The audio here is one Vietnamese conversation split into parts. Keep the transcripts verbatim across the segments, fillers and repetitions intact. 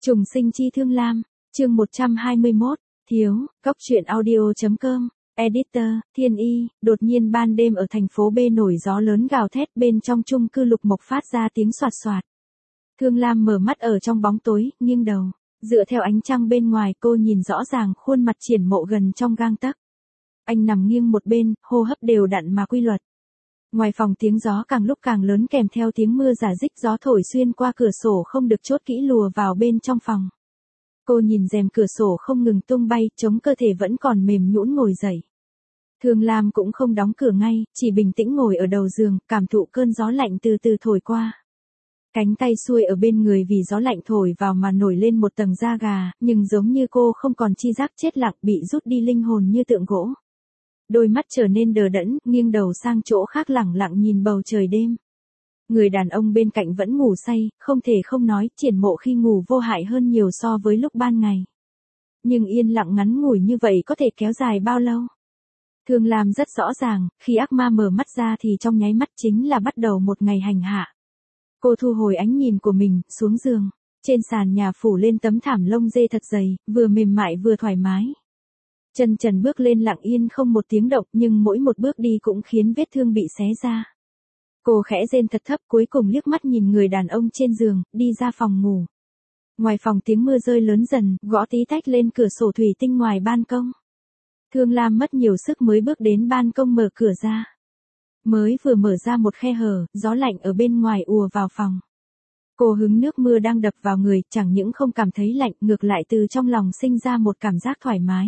Trùng sinh chi Thương Lam, chương một trăm hai mươi mốt, thiếu, góc truyện audio.com, editor, Thiên Y, đột nhiên ban đêm ở thành phố B nổi gió lớn gào thét bên trong chung cư Lục Mộc phát ra tiếng soạt soạt. Thương Lam mở mắt ở trong bóng tối, nghiêng đầu, dựa theo ánh trăng bên ngoài cô nhìn rõ ràng khuôn mặt Triển Mộ gần trong gang tấc. Anh nằm nghiêng một bên, hô hấp đều đặn mà quy luật. Ngoài phòng tiếng gió càng lúc càng lớn kèm theo tiếng mưa rả rích, gió thổi xuyên qua cửa sổ không được chốt kỹ lùa vào bên trong phòng. Cô nhìn rèm cửa sổ không ngừng tung bay, chống cơ thể vẫn còn mềm nhũn ngồi dậy. Thương Lam cũng không đóng cửa ngay, chỉ bình tĩnh ngồi ở đầu giường, cảm thụ cơn gió lạnh từ từ thổi qua. Cánh tay xuôi ở bên người vì gió lạnh thổi vào mà nổi lên một tầng da gà, nhưng giống như cô không còn chi giác, chết lặng, bị rút đi linh hồn như tượng gỗ. Đôi mắt trở nên đờ đẫn, nghiêng đầu sang chỗ khác lẳng lặng nhìn bầu trời đêm. Người đàn ông bên cạnh vẫn ngủ say, không thể không nói, Triển Mộ khi ngủ vô hại hơn nhiều so với lúc ban ngày. Nhưng yên lặng ngắn ngủi như vậy có thể kéo dài bao lâu? Thương Lam rất rõ ràng, khi ác ma mở mắt ra thì trong nháy mắt chính là bắt đầu một ngày hành hạ. Cô thu hồi ánh nhìn của mình, xuống giường. Trên sàn nhà phủ lên tấm thảm lông dê thật dày, vừa mềm mại vừa thoải mái. Chân trần bước lên lặng yên không một tiếng động, nhưng mỗi một bước đi cũng khiến vết thương bị xé ra. Cô khẽ rên thật thấp, cuối cùng liếc mắt nhìn người đàn ông trên giường, đi ra phòng ngủ. Ngoài phòng tiếng mưa rơi lớn dần, gõ tí tách lên cửa sổ thủy tinh ngoài ban công. Thương Lam mất nhiều sức mới bước đến ban công mở cửa ra. Mới vừa mở ra một khe hở, gió lạnh ở bên ngoài ùa vào phòng. Cô hứng nước mưa đang đập vào người, chẳng những không cảm thấy lạnh, ngược lại từ trong lòng sinh ra một cảm giác thoải mái.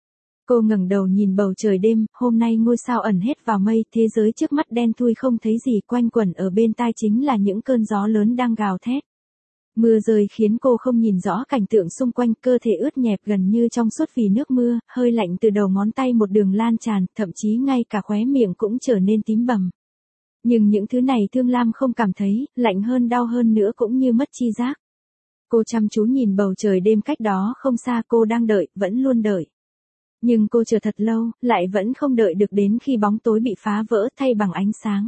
Cô ngẩng đầu nhìn bầu trời đêm, hôm nay ngôi sao ẩn hết vào mây, thế giới trước mắt đen thui không thấy gì, quanh quẩn ở bên tai chính là những cơn gió lớn đang gào thét. Mưa rơi khiến cô không nhìn rõ cảnh tượng xung quanh, cơ thể ướt nhẹp gần như trong suốt vì nước mưa, hơi lạnh từ đầu ngón tay một đường lan tràn, thậm chí ngay cả khóe miệng cũng trở nên tím bầm. Nhưng những thứ này Thương Lam không cảm thấy, lạnh hơn đau hơn nữa cũng như mất chi giác. Cô chăm chú nhìn bầu trời đêm cách đó không xa, cô đang đợi, vẫn luôn đợi. Nhưng cô chờ thật lâu, lại vẫn không đợi được đến khi bóng tối bị phá vỡ thay bằng ánh sáng.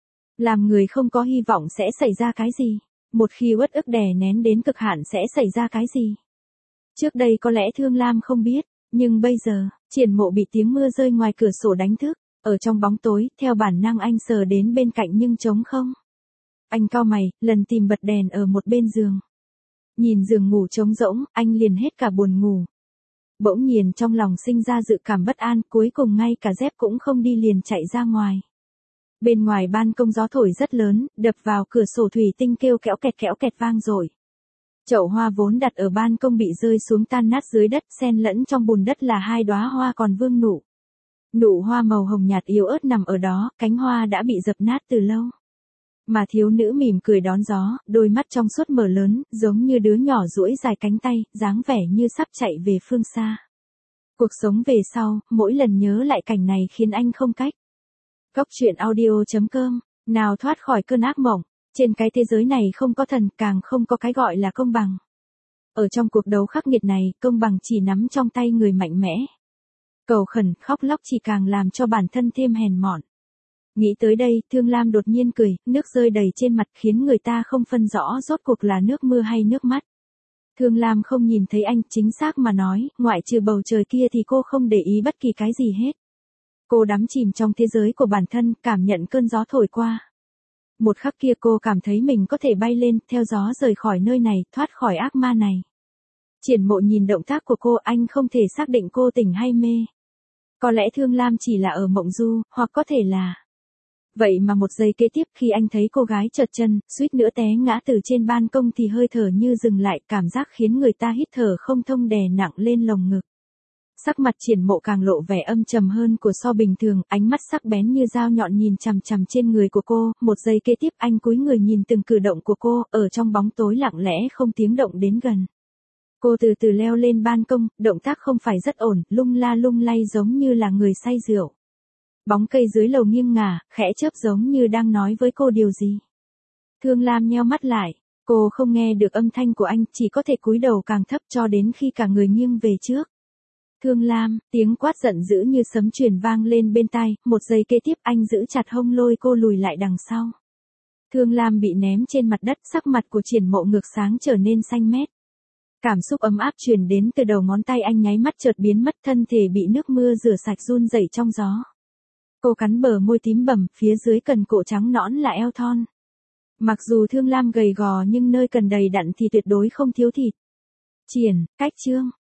Làm người không có hy vọng sẽ xảy ra cái gì? Một khi uất ức đè nén đến cực hạn sẽ xảy ra cái gì? Trước đây có lẽ Thương Lam không biết, nhưng bây giờ, Triển Mộ bị tiếng mưa rơi ngoài cửa sổ đánh thức, ở trong bóng tối, theo bản năng anh sờ đến bên cạnh nhưng trống không. Anh cau mày, lần tìm bật đèn ở một bên giường. Nhìn giường ngủ trống rỗng, anh liền hết cả buồn ngủ. Bỗng nhiên trong lòng sinh ra dự cảm bất an, cuối cùng ngay cả dép cũng không đi liền chạy ra ngoài. Bên ngoài ban công gió thổi rất lớn, đập vào cửa sổ thủy tinh kêu kéo kẹt kéo kẹt vang dội. Chậu hoa vốn đặt ở ban công bị rơi xuống tan nát dưới đất, xen lẫn trong bùn đất là hai đóa hoa còn vương nụ. Nụ hoa màu hồng nhạt yếu ớt nằm ở đó, cánh hoa đã bị dập nát từ lâu. Mà thiếu nữ mỉm cười đón gió, đôi mắt trong suốt mở lớn, giống như đứa nhỏ duỗi dài cánh tay, dáng vẻ như sắp chạy về phương xa. Cuộc sống về sau, mỗi lần nhớ lại cảnh này khiến anh không cách. Góc truyện audio.com, nào thoát khỏi cơn ác mộng, trên cái thế giới này không có thần, càng không có cái gọi là công bằng. Ở trong cuộc đấu khắc nghiệt này, công bằng chỉ nắm trong tay người mạnh mẽ. Cầu khẩn, khóc lóc chỉ càng làm cho bản thân thêm hèn mọn. Nghĩ tới đây, Thương Lam đột nhiên cười, nước rơi đầy trên mặt khiến người ta không phân rõ rốt cuộc là nước mưa hay nước mắt. Thương Lam không nhìn thấy anh, chính xác mà nói, ngoại trừ bầu trời kia thì cô không để ý bất kỳ cái gì hết. Cô đắm chìm trong thế giới của bản thân, cảm nhận cơn gió thổi qua. Một khắc kia cô cảm thấy mình có thể bay lên, theo gió rời khỏi nơi này, thoát khỏi ác ma này. Triển Mộ nhìn động tác của cô, anh không thể xác định cô tỉnh hay mê. Có lẽ Thương Lam chỉ là ở mộng du, hoặc có thể là... Vậy mà một giây kế tiếp khi anh thấy cô gái trượt chân, suýt nữa té ngã từ trên ban công thì hơi thở như dừng lại, cảm giác khiến người ta hít thở không thông đè nặng lên lồng ngực. Sắc mặt Triển Mộ càng lộ vẻ âm trầm hơn của so bình thường, ánh mắt sắc bén như dao nhọn nhìn chằm chằm trên người của cô, một giây kế tiếp anh cúi người nhìn từng cử động của cô, ở trong bóng tối lặng lẽ không tiếng động đến gần. Cô từ từ leo lên ban công, động tác không phải rất ổn, lung la lung lay giống như là người say rượu. Bóng cây dưới lầu nghiêng ngả, khẽ chớp giống như đang nói với cô điều gì. Thương Lam nheo mắt lại, cô không nghe được âm thanh của anh, chỉ có thể cúi đầu càng thấp cho đến khi cả người nghiêng về trước. Thương Lam, tiếng quát giận dữ như sấm truyền vang lên bên tai, một giây kế tiếp anh giữ chặt hông lôi cô lùi lại đằng sau. Thương Lam bị ném trên mặt đất, sắc mặt của Triển Mộ ngược sáng trở nên xanh mét. Cảm xúc ấm áp truyền đến từ đầu ngón tay anh nháy mắt chợt biến mất, thân thể bị nước mưa rửa sạch run rẩy trong gió. Cô cắn bờ môi tím bầm, phía dưới cần cổ trắng nõn là eo thon. Mặc dù Thương Lam gầy gò nhưng nơi cần đầy đặn thì tuyệt đối không thiếu thịt. Triển, cách chương.